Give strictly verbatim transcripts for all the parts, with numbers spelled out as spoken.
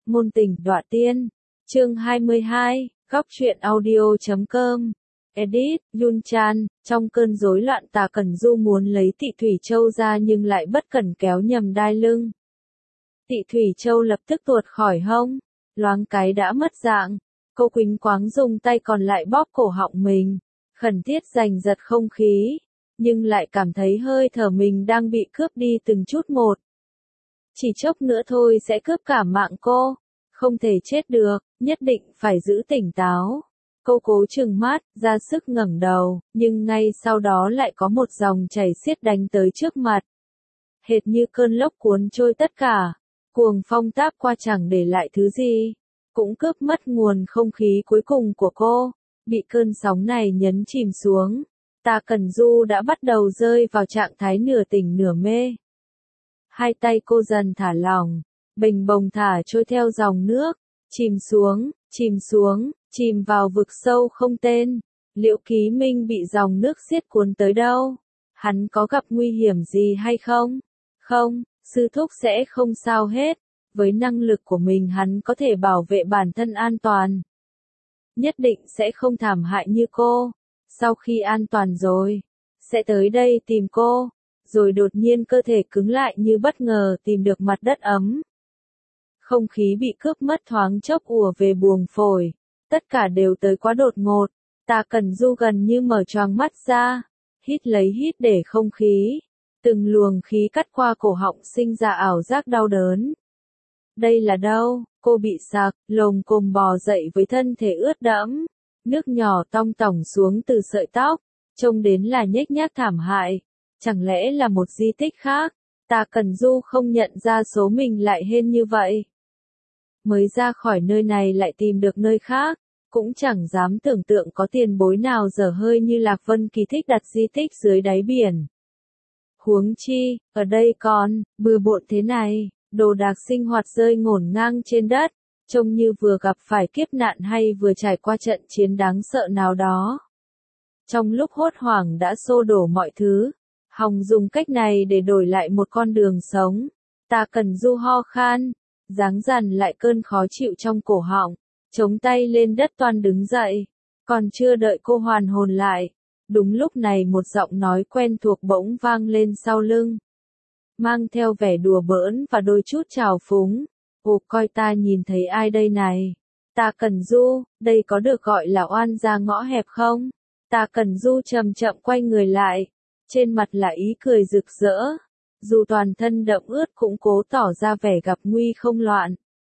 Ngôn tình đọa tiên. Chương hai mươi hai, góc truyện audio chấm com. Edit, Yun Chan, trong cơn rối loạn Tà Cẩn Du muốn lấy Tị Thủy Châu ra nhưng lại bất cẩn kéo nhầm đai lưng. Tị Thủy Châu lập tức tuột khỏi hông, loáng cái đã mất dạng. Cô quỳnh quáng dùng tay còn lại bóp cổ họng mình, khẩn thiết giành giật không khí, nhưng lại cảm thấy hơi thở mình đang bị cướp đi từng chút một. Chỉ chốc nữa thôi sẽ cướp cả mạng cô, không thể chết được, nhất định phải giữ tỉnh táo. Cô cố trừng mắt, ra sức ngẩng đầu, nhưng ngay sau đó lại có một dòng chảy xiết đánh tới trước mặt. Hệt như cơn lốc cuốn trôi tất cả, cuồng phong táp qua chẳng để lại thứ gì, cũng cướp mất nguồn không khí cuối cùng của cô, bị cơn sóng này nhấn chìm xuống. Tà Cẩn Du đã bắt đầu rơi vào trạng thái nửa tỉnh nửa mê. Hai tay cô dần thả lỏng, bình bồng thả trôi theo dòng nước, chìm xuống, chìm xuống, chìm vào vực sâu không tên. Liễu Ký Minh bị dòng nước xiết cuốn tới đâu? Hắn có gặp nguy hiểm gì hay không? Không, sư thúc sẽ không sao hết. Với năng lực của mình hắn có thể bảo vệ bản thân an toàn. Nhất định sẽ không thảm hại như cô. Sau khi an toàn rồi, sẽ tới đây tìm cô. Rồi đột nhiên cơ thể cứng lại như bất ngờ tìm được mặt đất ấm. Không khí bị cướp mất thoáng chốc ùa về buồng phổi. Tất cả đều tới quá đột ngột. Tà Cẩn Du gần như mở choàng mắt ra, hít lấy hít để không khí. Từng luồng khí cắt qua cổ họng sinh ra ảo giác đau đớn. Đây là đâu? Cô bị sặc, lồm cồm bò dậy với thân thể ướt đẫm. Nước nhỏ tong tỏng xuống từ sợi tóc, trông đến là nhếch nhác thảm hại. Chẳng lẽ là một di tích khác? Tà Cẩn Du không nhận ra số mình lại hên như vậy. Mới ra khỏi nơi này lại tìm được nơi khác, cũng chẳng dám tưởng tượng có tiền bối nào dở hơi như Lạc Vân Kỳ thích đặt di tích dưới đáy biển. Huống chi, ở đây còn, bừa bộn thế này, đồ đạc sinh hoạt rơi ngổn ngang trên đất, trông như vừa gặp phải kiếp nạn hay vừa trải qua trận chiến đáng sợ nào đó. Trong lúc hốt hoảng đã xô đổ mọi thứ, Hồng dùng cách này để đổi lại một con đường sống. Tà Cẩn Du ho khan, giáng dằn lại cơn khó chịu trong cổ họng, chống tay lên đất toan đứng dậy. Còn chưa đợi cô hoàn hồn lại, đúng lúc này một giọng nói quen thuộc bỗng vang lên sau lưng. Mang theo vẻ đùa bỡn và đôi chút trào phúng. Ồ, coi ta nhìn thấy ai đây này? Tà Cẩn Du, đây có được gọi là oan gia ngõ hẹp không? Tà Cẩn Du chậm chậm quay người lại, trên mặt là ý cười rực rỡ. Dù toàn thân đẫm ướt cũng cố tỏ ra vẻ gặp nguy không loạn.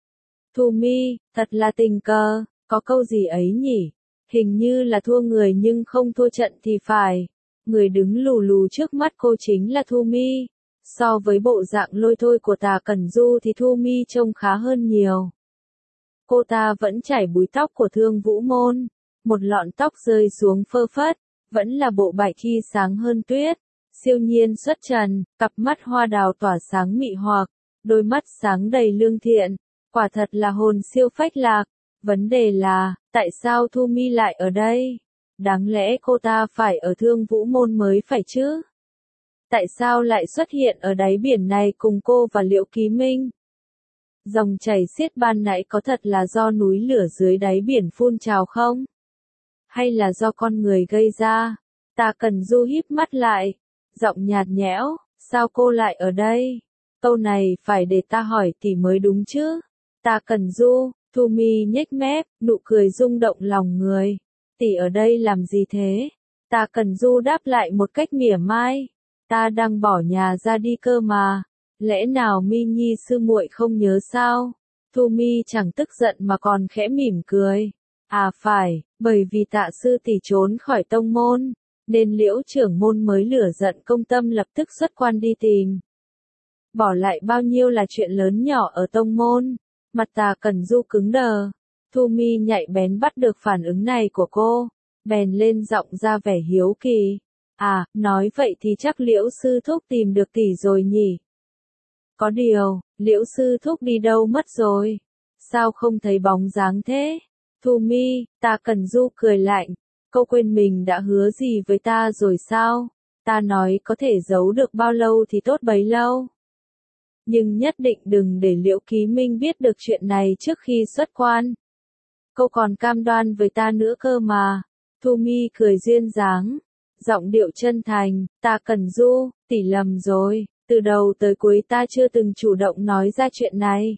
Thu Mi, thật là tình cờ, có câu gì ấy nhỉ? Hình như là thua người nhưng không thua trận thì phải. Người đứng lù lù trước mắt cô chính là Thu Mi. So với bộ dạng lôi thôi của Tà Cẩn Du thì Thu Mi trông khá hơn nhiều. Cô ta vẫn chải búi tóc của Thương Vũ Môn, một lọn tóc rơi xuống phơ phất, vẫn là bộ bạch khi sáng hơn tuyết. Siêu nhiên xuất trần, cặp mắt hoa đào tỏa sáng mị hoặc, đôi mắt sáng đầy lương thiện, quả thật là hồn siêu phách lạc. Vấn đề là, tại sao Thu Mi lại ở đây? Đáng lẽ cô ta phải ở Thương Vũ Môn mới phải chứ? Tại sao lại xuất hiện ở đáy biển này cùng cô và Liễu Ký Minh? Dòng chảy xiết ban nãy có thật là do núi lửa dưới đáy biển phun trào không? Hay là do con người gây ra? Tà Cẩn Du híp mắt lại, giọng nhạt nhẽo, sao cô lại ở đây? Câu này phải để ta hỏi tỷ mới đúng chứ? Tà Cẩn Du, Thu Mi nhếch mép, nụ cười rung động lòng người. Tỷ ở đây làm gì thế? Tà Cẩn Du đáp lại một cách mỉa mai. Ta đang bỏ nhà ra đi cơ mà. Lẽ nào Mi Nhi sư muội không nhớ sao? Thu Mi chẳng tức giận mà còn khẽ mỉm cười. À phải, bởi vì Tạ sư tỷ trốn khỏi tông môn, nên Liễu trưởng môn mới lửa giận công tâm lập tức xuất quan đi tìm. Bỏ lại bao nhiêu là chuyện lớn nhỏ ở tông môn. Mặt Tà Cẩn Du cứng đờ. Thu Mi nhạy bén bắt được phản ứng này của cô, bèn lên giọng ra vẻ hiếu kỳ. À, nói vậy thì chắc Liễu sư thúc tìm được tỷ rồi nhỉ? Có điều, Liễu sư thúc đi đâu mất rồi? Sao không thấy bóng dáng thế? Thu Mi, Tà Cẩn Du cười lạnh. Cô quên mình đã hứa gì với ta rồi sao? Ta nói có thể giấu được bao lâu thì tốt bấy lâu. Nhưng nhất định đừng để Liễu Ký Minh biết được chuyện này trước khi xuất quan. Cô còn cam đoan với ta nữa cơ mà. Thu Mi cười duyên dáng, giọng điệu chân thành, ta Cần Du, tỷ lầm rồi, từ đầu tới cuối ta chưa từng chủ động nói ra chuyện này.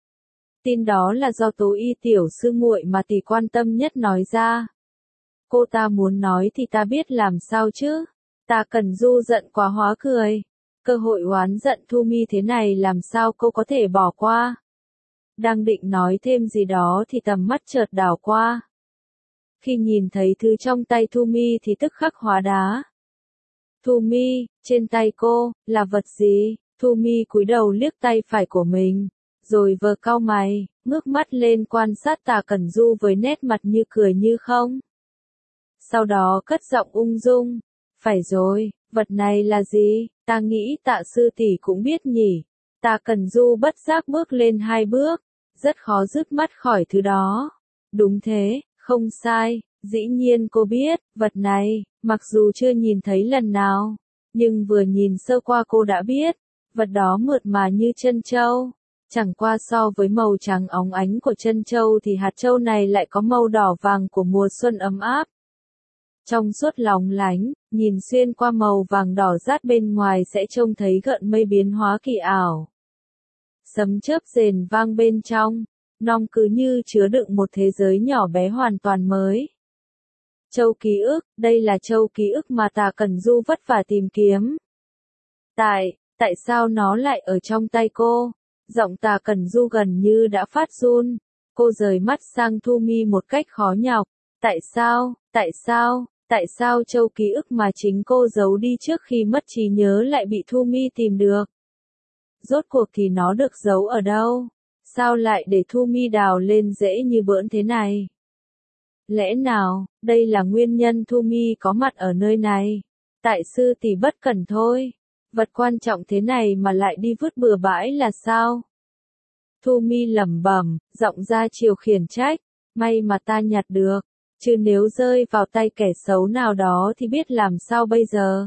Tin đó là do Tố Y tiểu sư muội mà tỷ quan tâm nhất nói ra. Cô ta muốn nói thì ta biết làm sao chứ. Ta Cần Du giận quá hóa cười. Cơ hội oán giận Thu Mi thế này làm sao cô có thể bỏ qua. Đang định nói thêm gì đó thì tầm mắt chợt đảo qua. Khi nhìn thấy thứ trong tay Thu Mi thì tức khắc hóa đá. Thu Mi, trên tay cô, là vật gì? Thu Mi cúi đầu liếc tay phải của mình, rồi vờ cau mày, ngước mắt lên quan sát Tà Cẩn Du với nét mặt như cười như không. Sau đó cất giọng ung dung, phải rồi, vật này là gì? Ta nghĩ Tạ sư tỷ cũng biết nhỉ. Tà Cẩn Du bất giác bước lên hai bước, rất khó dứt mắt khỏi thứ đó. Đúng thế, không sai, dĩ nhiên cô biết, vật này, mặc dù chưa nhìn thấy lần nào, nhưng vừa nhìn sơ qua cô đã biết, vật đó mượt mà như chân châu. Chẳng qua so với màu trắng óng ánh của chân châu thì hạt châu này lại có màu đỏ vàng của mùa xuân ấm áp. Trong suốt lóng lánh, nhìn xuyên qua màu vàng đỏ rát bên ngoài sẽ trông thấy gợn mây biến hóa kỳ ảo. Sấm chớp rền vang bên trong, nong cứ như chứa đựng một thế giới nhỏ bé hoàn toàn mới. Châu ký ức, đây là châu ký ức mà Tà Cẩn Du vất vả tìm kiếm. Tại, tại sao nó lại ở trong tay cô? Giọng Tà Cẩn Du gần như đã phát run. Cô rời mắt sang Thu Mi một cách khó nhọc. Tại sao, tại sao, tại sao châu ký ức mà chính cô giấu đi trước khi mất trí nhớ lại bị Thu Mi tìm được? Rốt cuộc thì nó được giấu ở đâu? Sao lại để Thu Mi đào lên dễ như bỡn thế này? Lẽ nào, đây là nguyên nhân Thu Mi có mặt ở nơi này? Tại sư tỷ bất cẩn thôi. Vật quan trọng thế này mà lại đi vứt bừa bãi là sao? Thu Mi lẩm bẩm, giọng ra chiều khiển trách. May mà ta nhặt được, chứ nếu rơi vào tay kẻ xấu nào đó thì biết làm sao bây giờ?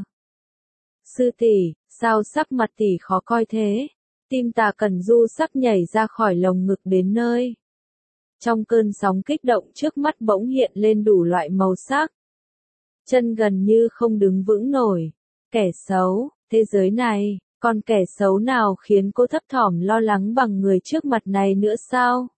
Sư tỷ, sao sắc mặt tỷ khó coi thế? Tim Tà Cẩn Du sắp nhảy ra khỏi lồng ngực đến nơi. Trong cơn sóng kích động trước mắt bỗng hiện lên đủ loại màu sắc. Chân gần như không đứng vững nổi. Kẻ xấu, thế giới này, còn kẻ xấu nào khiến cô thấp thỏm lo lắng bằng người trước mặt này nữa sao?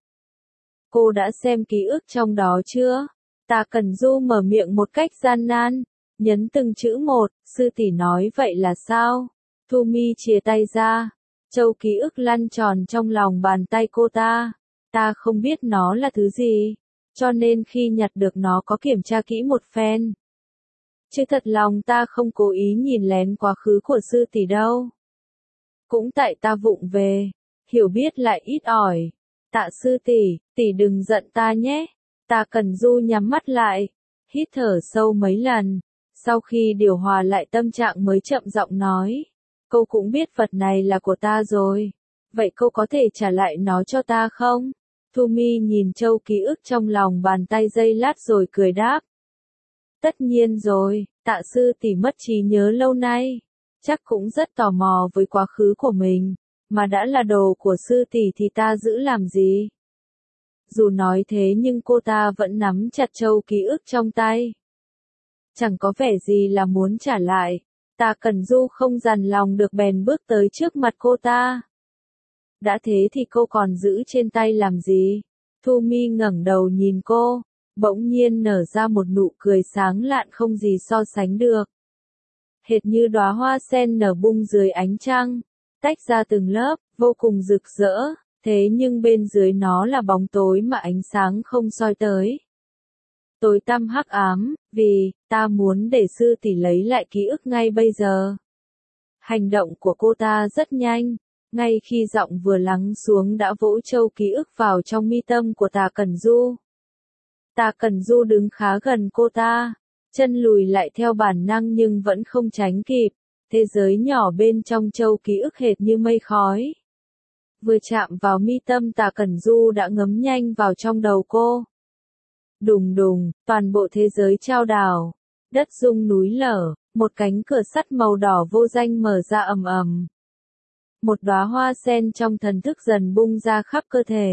Cô đã xem ký ức trong đó chưa? Tà Cẩn Du mở miệng một cách gian nan, nhấn từng chữ một, sư tỷ nói vậy là sao? Thu Mi chìa tay ra, châu ký ức lăn tròn trong lòng bàn tay cô ta. Ta không biết nó là thứ gì, cho nên khi nhặt được nó có kiểm tra kỹ một phen. Chứ thật lòng ta không cố ý nhìn lén quá khứ của sư tỷ đâu. Cũng tại ta vụng về, hiểu biết lại ít ỏi. Tạ sư tỷ, tỷ đừng giận ta nhé. Tà Cẩn Du nhắm mắt lại, hít thở sâu mấy lần. Sau khi điều hòa lại tâm trạng mới chậm giọng nói. Cô cũng biết vật này là của ta rồi. Vậy cô có thể trả lại nó cho ta không? Thu Mi nhìn châu ký ức trong lòng bàn tay giây lát rồi cười đáp. Tất nhiên rồi, Tạ sư tỷ mất trí nhớ lâu nay. Chắc cũng rất tò mò với quá khứ của mình. Mà đã là đồ của sư tỷ thì ta giữ làm gì? Dù nói thế nhưng cô ta vẫn nắm chặt châu ký ức trong tay. Chẳng có vẻ gì là muốn trả lại. Tà Cẩn Du không dằn lòng được bèn bước tới trước mặt cô ta. Đã thế thì cô còn giữ trên tay làm gì? Thu Mi ngẩng đầu nhìn cô, bỗng nhiên nở ra một nụ cười sáng lạn không gì so sánh được. Hệt như đóa hoa sen nở bung dưới ánh trăng, tách ra từng lớp, vô cùng rực rỡ, thế nhưng bên dưới nó là bóng tối mà ánh sáng không soi tới. Tối tăm hắc ám, vì, ta muốn để sư tỷ lấy lại ký ức ngay bây giờ. Hành động của cô ta rất nhanh, ngay khi giọng vừa lắng xuống đã vỗ châu ký ức vào trong mi tâm của Tà Cẩn Du. Tà Cẩn Du đứng khá gần cô ta, chân lùi lại theo bản năng nhưng vẫn không tránh kịp, thế giới nhỏ bên trong châu ký ức hệt như mây khói. Vừa chạm vào mi tâm Tà Cẩn Du đã ngấm nhanh vào trong đầu cô. Đùng đùng, toàn bộ thế giới chao đảo, đất rung núi lở, một cánh cửa sắt màu đỏ vô danh mở ra ầm ầm. Một đóa hoa sen trong thần thức dần bung ra khắp cơ thể.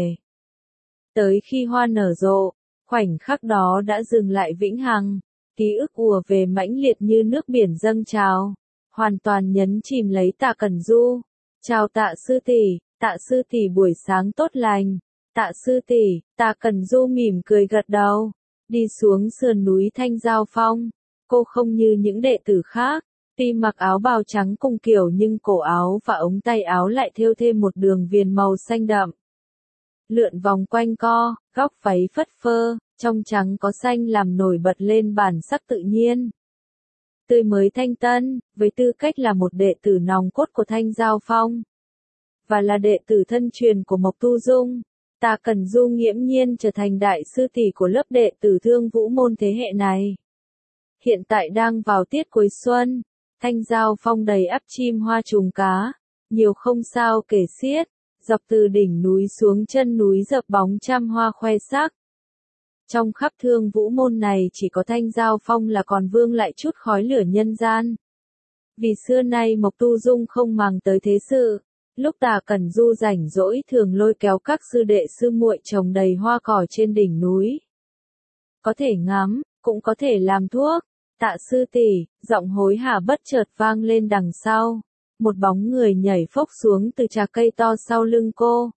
Tới khi hoa nở rộ, khoảnh khắc đó đã dừng lại vĩnh hằng, ký ức ùa về mãnh liệt như nước biển dâng trào, hoàn toàn nhấn chìm lấy Tạ Cẩn Du. Chào Tạ sư tỷ, Tạ sư tỷ buổi sáng tốt lành. Tạ sư tỷ, Tạ Cẩn Du mỉm cười gật đầu, đi xuống sườn núi Thanh Giao Phong. Cô không như những đệ tử khác, tuy mặc áo bào trắng cùng kiểu nhưng cổ áo và ống tay áo lại thêu thêm một đường viền màu xanh đậm. Lượn vòng quanh co, góc váy phất phơ, trong trắng có xanh làm nổi bật lên bản sắc tự nhiên. Tươi mới thanh tân, với tư cách là một đệ tử nòng cốt của Thanh Giao Phong. Và là đệ tử thân truyền của Mộc Tu Dung, Tạ Cẩn Du nghiễm nhiên trở thành đại sư tỷ của lớp đệ tử Thương Vũ môn thế hệ này. Hiện tại đang vào tiết cuối xuân, Thanh Giao Phong đầy ắp chim hoa trùng cá, nhiều không sao kể xiết, dọc từ đỉnh núi xuống chân núi dập bóng trăm hoa khoe sắc. Trong khắp Thương Vũ môn này chỉ có Thanh Giao Phong là còn vương lại chút khói lửa nhân gian. Vì xưa nay Mộc Tu Dung không màng tới thế sự, lúc Tạ Cẩn Du rảnh rỗi thường lôi kéo các sư đệ sư muội trồng đầy hoa cỏ trên đỉnh núi. Có thể ngắm, cũng có thể làm thuốc. Tạ sư tỷ, giọng hối hả bất chợt vang lên đằng sau. Một bóng người nhảy phốc xuống từ trà cây to sau lưng cô.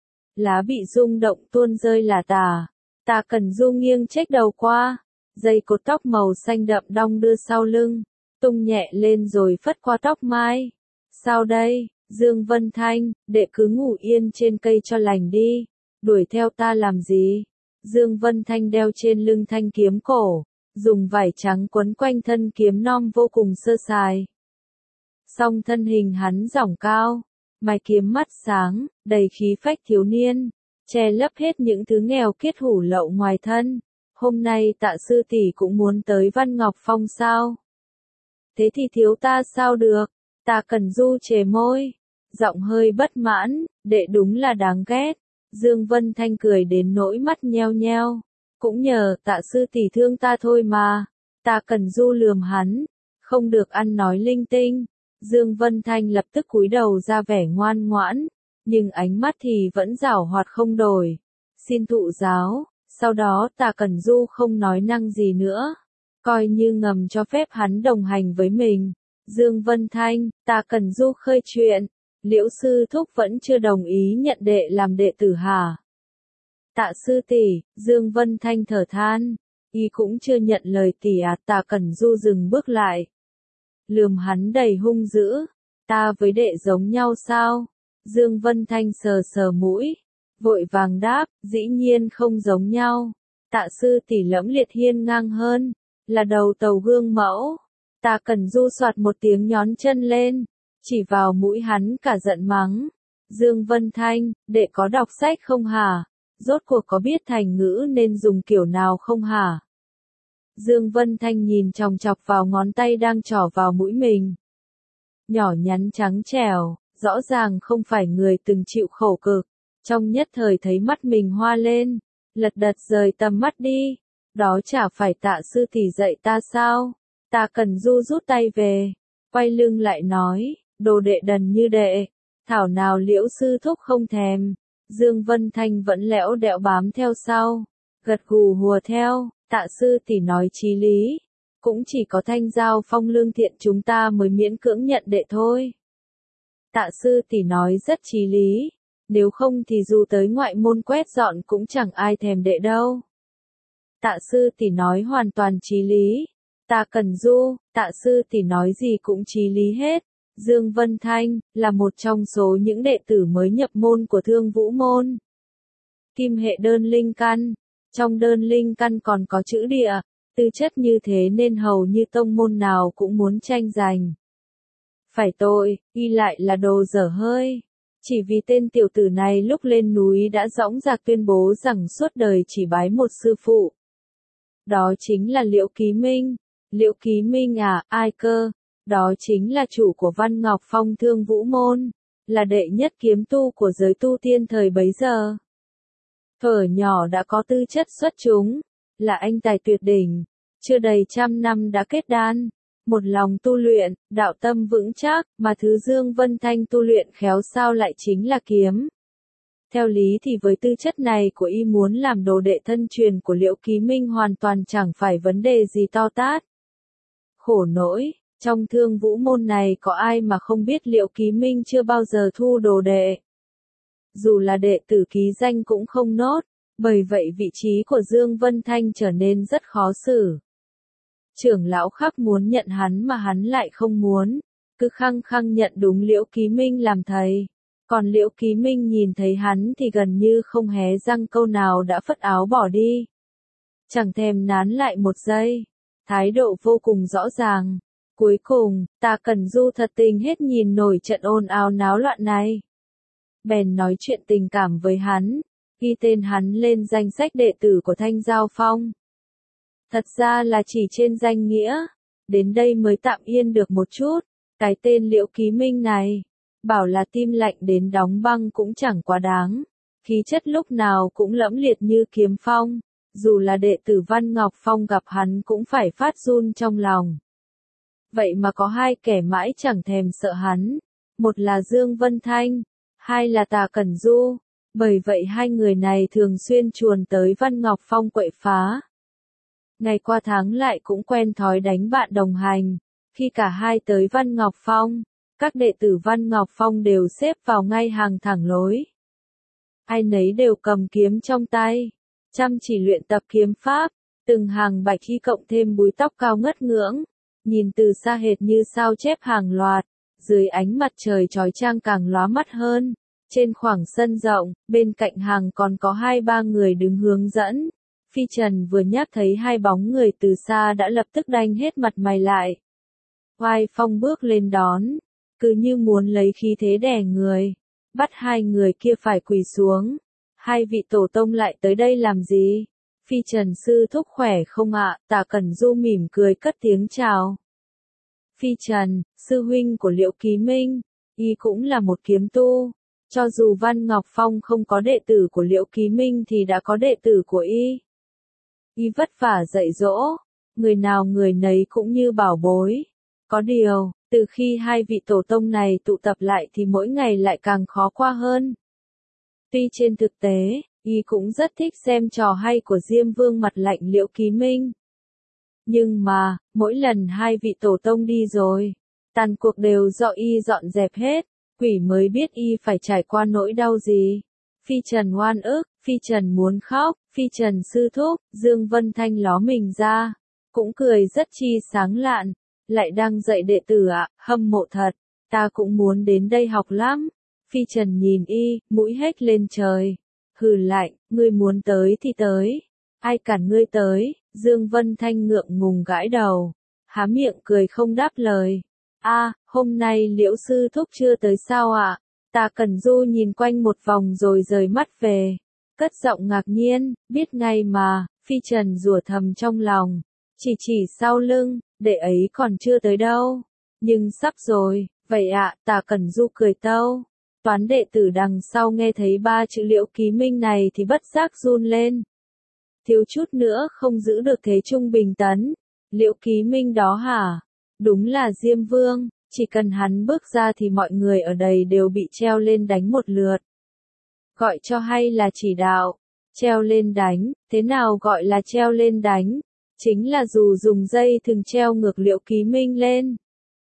Lá bị rung động tuôn rơi là tả. Tạ Cẩn Du nghiêng chếch đầu qua. Dây cột tóc màu xanh đậm đong đưa sau lưng. Tung nhẹ lên rồi phất qua tóc mai. Sao đây, Dương Vân Thanh, đệ cứ ngủ yên trên cây cho lành đi. Đuổi theo ta làm gì? Dương Vân Thanh đeo trên lưng thanh kiếm cổ. Dùng vải trắng quấn quanh thân kiếm non vô cùng sơ sài. Song thân hình hắn dỏng cao, mày kiếm mắt sáng, đầy khí phách thiếu niên, che lấp hết những thứ nghèo kiết hủ lậu ngoài thân. Hôm nay Tạ sư tỷ cũng muốn tới Văn Ngọc Phong sao? Thế thì thiếu ta sao được? Tạ Cẩn Du chề môi, giọng hơi bất mãn, đệ đúng là đáng ghét. Dương Vân Thanh cười đến nỗi mắt nheo nheo. Cũng nhờ Tạ sư tỷ thương ta thôi mà. Tạ Cẩn Du lườm hắn, không được ăn nói linh tinh. Dương Vân Thanh lập tức cúi đầu ra vẻ ngoan ngoãn, nhưng ánh mắt thì vẫn giảo hoạt không đổi. Xin thụ giáo. Sau đó Tạ Cẩn Du không nói năng gì nữa, coi như ngầm cho phép hắn đồng hành với mình. Dương Vân Thanh, Tạ Cẩn Du khơi chuyện, Liễu sư thúc vẫn chưa đồng ý nhận đệ làm đệ tử hả? Tạ sư tỷ, Dương Vân Thanh thở than, y cũng chưa nhận lời tỷ à. Tạ Cẩn Du dừng bước lại, lườm hắn đầy hung dữ, ta với đệ giống nhau sao? Dương Vân Thanh sờ sờ mũi, vội vàng đáp, dĩ nhiên không giống nhau. Tạ sư tỷ lẫm liệt hiên ngang hơn, là đầu tàu gương mẫu. Tạ Cẩn Du soạt một tiếng nhón chân lên, chỉ vào mũi hắn cả giận mắng. Dương Vân Thanh, đệ có đọc sách không hả? Rốt cuộc có biết thành ngữ nên dùng kiểu nào không hả? Dương Vân Thanh nhìn chòng chọc vào ngón tay đang trỏ vào mũi mình. Nhỏ nhắn trắng trẻo, rõ ràng không phải người từng chịu khổ cực. Trong nhất thời thấy mắt mình hoa lên, lật đật rời tầm mắt đi. Đó chả phải Tạ sư tỷ dạy ta sao? Tạ Cẩn Du rút tay về, quay lưng lại nói, đồ đệ đần như đệ, thảo nào Liễu sư thúc không thèm. Dương Vân Thanh vẫn lẽo đẽo bám theo sau, gật gù hùa theo. Tạ sư tỷ nói chí lý, cũng chỉ có Thanh Giao Phong lương thiện chúng ta mới miễn cưỡng nhận đệ thôi. Tạ sư tỷ nói rất chí lý, nếu không thì dù tới ngoại môn quét dọn cũng chẳng ai thèm đệ đâu. Tạ sư tỷ nói hoàn toàn chí lý. Tạ Cẩn Du, Tạ sư tỷ nói gì cũng chí lý hết. Dương Vân Thanh là một trong số những đệ tử mới nhập môn của Thương Vũ môn. Kim hệ đơn linh căn, trong đơn linh căn còn có chữ địa, tư chất như thế nên hầu như tông môn nào cũng muốn tranh giành. Phải tội, y lại là đồ dở hơi. Chỉ vì tên tiểu tử này lúc lên núi đã dõng dạc tuyên bố rằng suốt đời chỉ bái một sư phụ. Đó chính là Liễu Ký Minh. Liễu Ký Minh à, ai cơ? Đó chính là chủ của Văn Ngọc Phong Thương Vũ môn, là đệ nhất kiếm tu của giới tu tiên thời bấy giờ. Thuở nhỏ đã có tư chất xuất chúng, là anh tài tuyệt đỉnh, chưa đầy trăm năm đã kết đan, một lòng tu luyện, đạo tâm vững chắc, mà thứ Dương Vân Thanh tu luyện khéo sao lại chính là kiếm. Theo lý thì với tư chất này của y muốn làm đồ đệ thân truyền của Liễu Ký Minh hoàn toàn chẳng phải vấn đề gì to tát. Khổ nỗi, trong Thương Vũ môn này có ai mà không biết Liễu Ký Minh chưa bao giờ thu đồ đệ. Dù là đệ tử ký danh cũng không nốt, bởi vậy vị trí của Dương Vân Thanh trở nên rất khó xử. Trưởng lão khắp muốn nhận hắn mà hắn lại không muốn, cứ khăng khăng nhận đúng Liễu Ký Minh làm thầy. Còn Liễu Ký Minh nhìn thấy hắn thì gần như không hé răng câu nào đã phất áo bỏ đi. Chẳng thèm nán lại một giây, thái độ vô cùng rõ ràng. Cuối cùng, Tà Cẩn Du thật tình hết nhìn nổi trận ồn ào náo loạn này. Bèn nói chuyện tình cảm với hắn, ghi tên hắn lên danh sách đệ tử của Thanh Giao Phong. Thật ra là chỉ trên danh nghĩa, đến đây mới tạm yên được một chút, cái tên Liễu Ký Minh này, bảo là tim lạnh đến đóng băng cũng chẳng quá đáng, khí chất lúc nào cũng lẫm liệt như kiếm phong, dù là đệ tử Văn Ngọc Phong gặp hắn cũng phải phát run trong lòng. Vậy mà có hai kẻ mãi chẳng thèm sợ hắn, một là Dương Vân Thanh, hai là Tà Cẩn Du, bởi vậy hai người này thường xuyên chuồn tới Văn Ngọc Phong quậy phá. Ngày qua tháng lại cũng quen thói đánh bạn đồng hành, khi cả hai tới Văn Ngọc Phong, các đệ tử Văn Ngọc Phong đều xếp vào ngay hàng thẳng lối. Ai nấy đều cầm kiếm trong tay, chăm chỉ luyện tập kiếm pháp, từng hàng bạch y cộng thêm búi tóc cao ngất ngưỡng, nhìn từ xa hệt như sao chép hàng loạt, dưới ánh mặt trời chói chang càng lóa mắt hơn. Trên khoảng sân rộng, bên cạnh hàng còn có hai ba người đứng hướng dẫn. Phi Trần vừa nhắc thấy hai bóng người từ xa đã lập tức đanh hết mặt mày lại. Oai Phong bước lên đón, cứ như muốn lấy khí thế đè người, bắt hai người kia phải quỳ xuống. Hai vị tổ tông lại tới đây làm gì? Phi Trần sư thúc khỏe không ạ? Tà Cẩn Du mỉm cười cất tiếng chào. Phi Trần, sư huynh của Liễu Ký Minh, y cũng là một kiếm tu. Cho dù Văn Ngọc Phong không có đệ tử của Liễu Ký Minh thì đã có đệ tử của y. Y vất vả dạy dỗ, người nào người nấy cũng như bảo bối. Có điều, từ khi hai vị tổ tông này tụ tập lại thì mỗi ngày lại càng khó qua hơn. Tuy trên thực tế, y cũng rất thích xem trò hay của Diêm Vương mặt lạnh Liễu Ký Minh. Nhưng mà, mỗi lần hai vị tổ tông đi rồi, tàn cuộc đều do y dọn dẹp hết. Quỷ mới biết y phải trải qua nỗi đau gì. Phi Trần oan ức, Phi Trần muốn khóc, Phi Trần sư thúc, Dương Vân Thanh ló mình ra, cũng cười rất chi sáng lạn, lại đang dạy đệ tử ạ, à, hâm mộ thật, ta cũng muốn đến đây học lắm. Phi Trần nhìn y, mũi hết lên trời, hừ lạnh, ngươi muốn tới thì tới, ai cản ngươi tới? Dương Vân Thanh ngượng ngùng gãi đầu, há miệng cười không đáp lời. A, à, hôm nay Liễu sư thúc chưa tới sao ạ? À? Tà Cẩn Du nhìn quanh một vòng rồi rời mắt về, cất giọng ngạc nhiên, biết ngay mà. Phi Trần rủa thầm trong lòng, chỉ chỉ sau lưng, đệ ấy còn chưa tới đâu, nhưng sắp rồi. Vậy ạ, à, Tà Cẩn Du cười tâu. Toán đệ tử đằng sau nghe thấy ba chữ Liễu Ký Minh này thì bất giác run lên, thiếu chút nữa không giữ được thế trung bình tấn. Liễu Ký Minh đó hả? Đúng là Diêm Vương, chỉ cần hắn bước ra thì mọi người ở đây đều bị treo lên đánh một lượt. Gọi cho hay là chỉ đạo, treo lên đánh, thế nào gọi là treo lên đánh? Chính là dù dùng dây thừng treo ngược Liễu Ký Minh lên,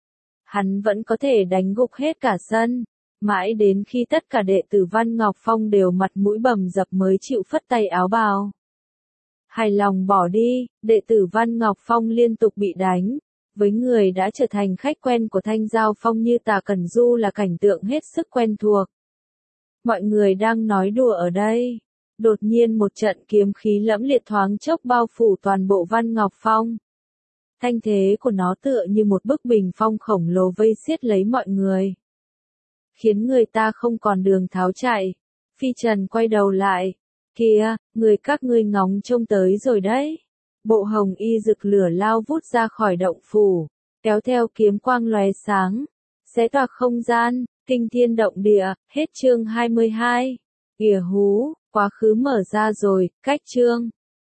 hắn vẫn có thể đánh gục hết cả sân, mãi đến khi tất cả đệ tử Văn Ngọc Phong đều mặt mũi bầm dập mới chịu phất tay áo bào. Hài lòng bỏ đi, đệ tử Văn Ngọc Phong liên tục bị đánh. Với người đã trở thành khách quen của Thanh Giao Phong như Tà Cẩn Du là cảnh tượng hết sức quen thuộc. Mọi người đang nói đùa ở đây. Đột nhiên một trận kiếm khí lẫm liệt thoáng chốc bao phủ toàn bộ Văn Ngọc Phong. Thanh thế của nó tựa như một bức bình phong khổng lồ vây xiết lấy mọi người, khiến người ta không còn đường tháo chạy. Phi Trần quay đầu lại. Kìa, người các ngươi ngóng trông tới rồi đấy. Bộ hồng y rực lửa lao vút ra khỏi động phủ, kéo theo kiếm quang lóe sáng, xé toạc không gian, kinh thiên động địa. Hết chương hai mươi hai. Kìa hú, quá khứ mở ra rồi, cách chương.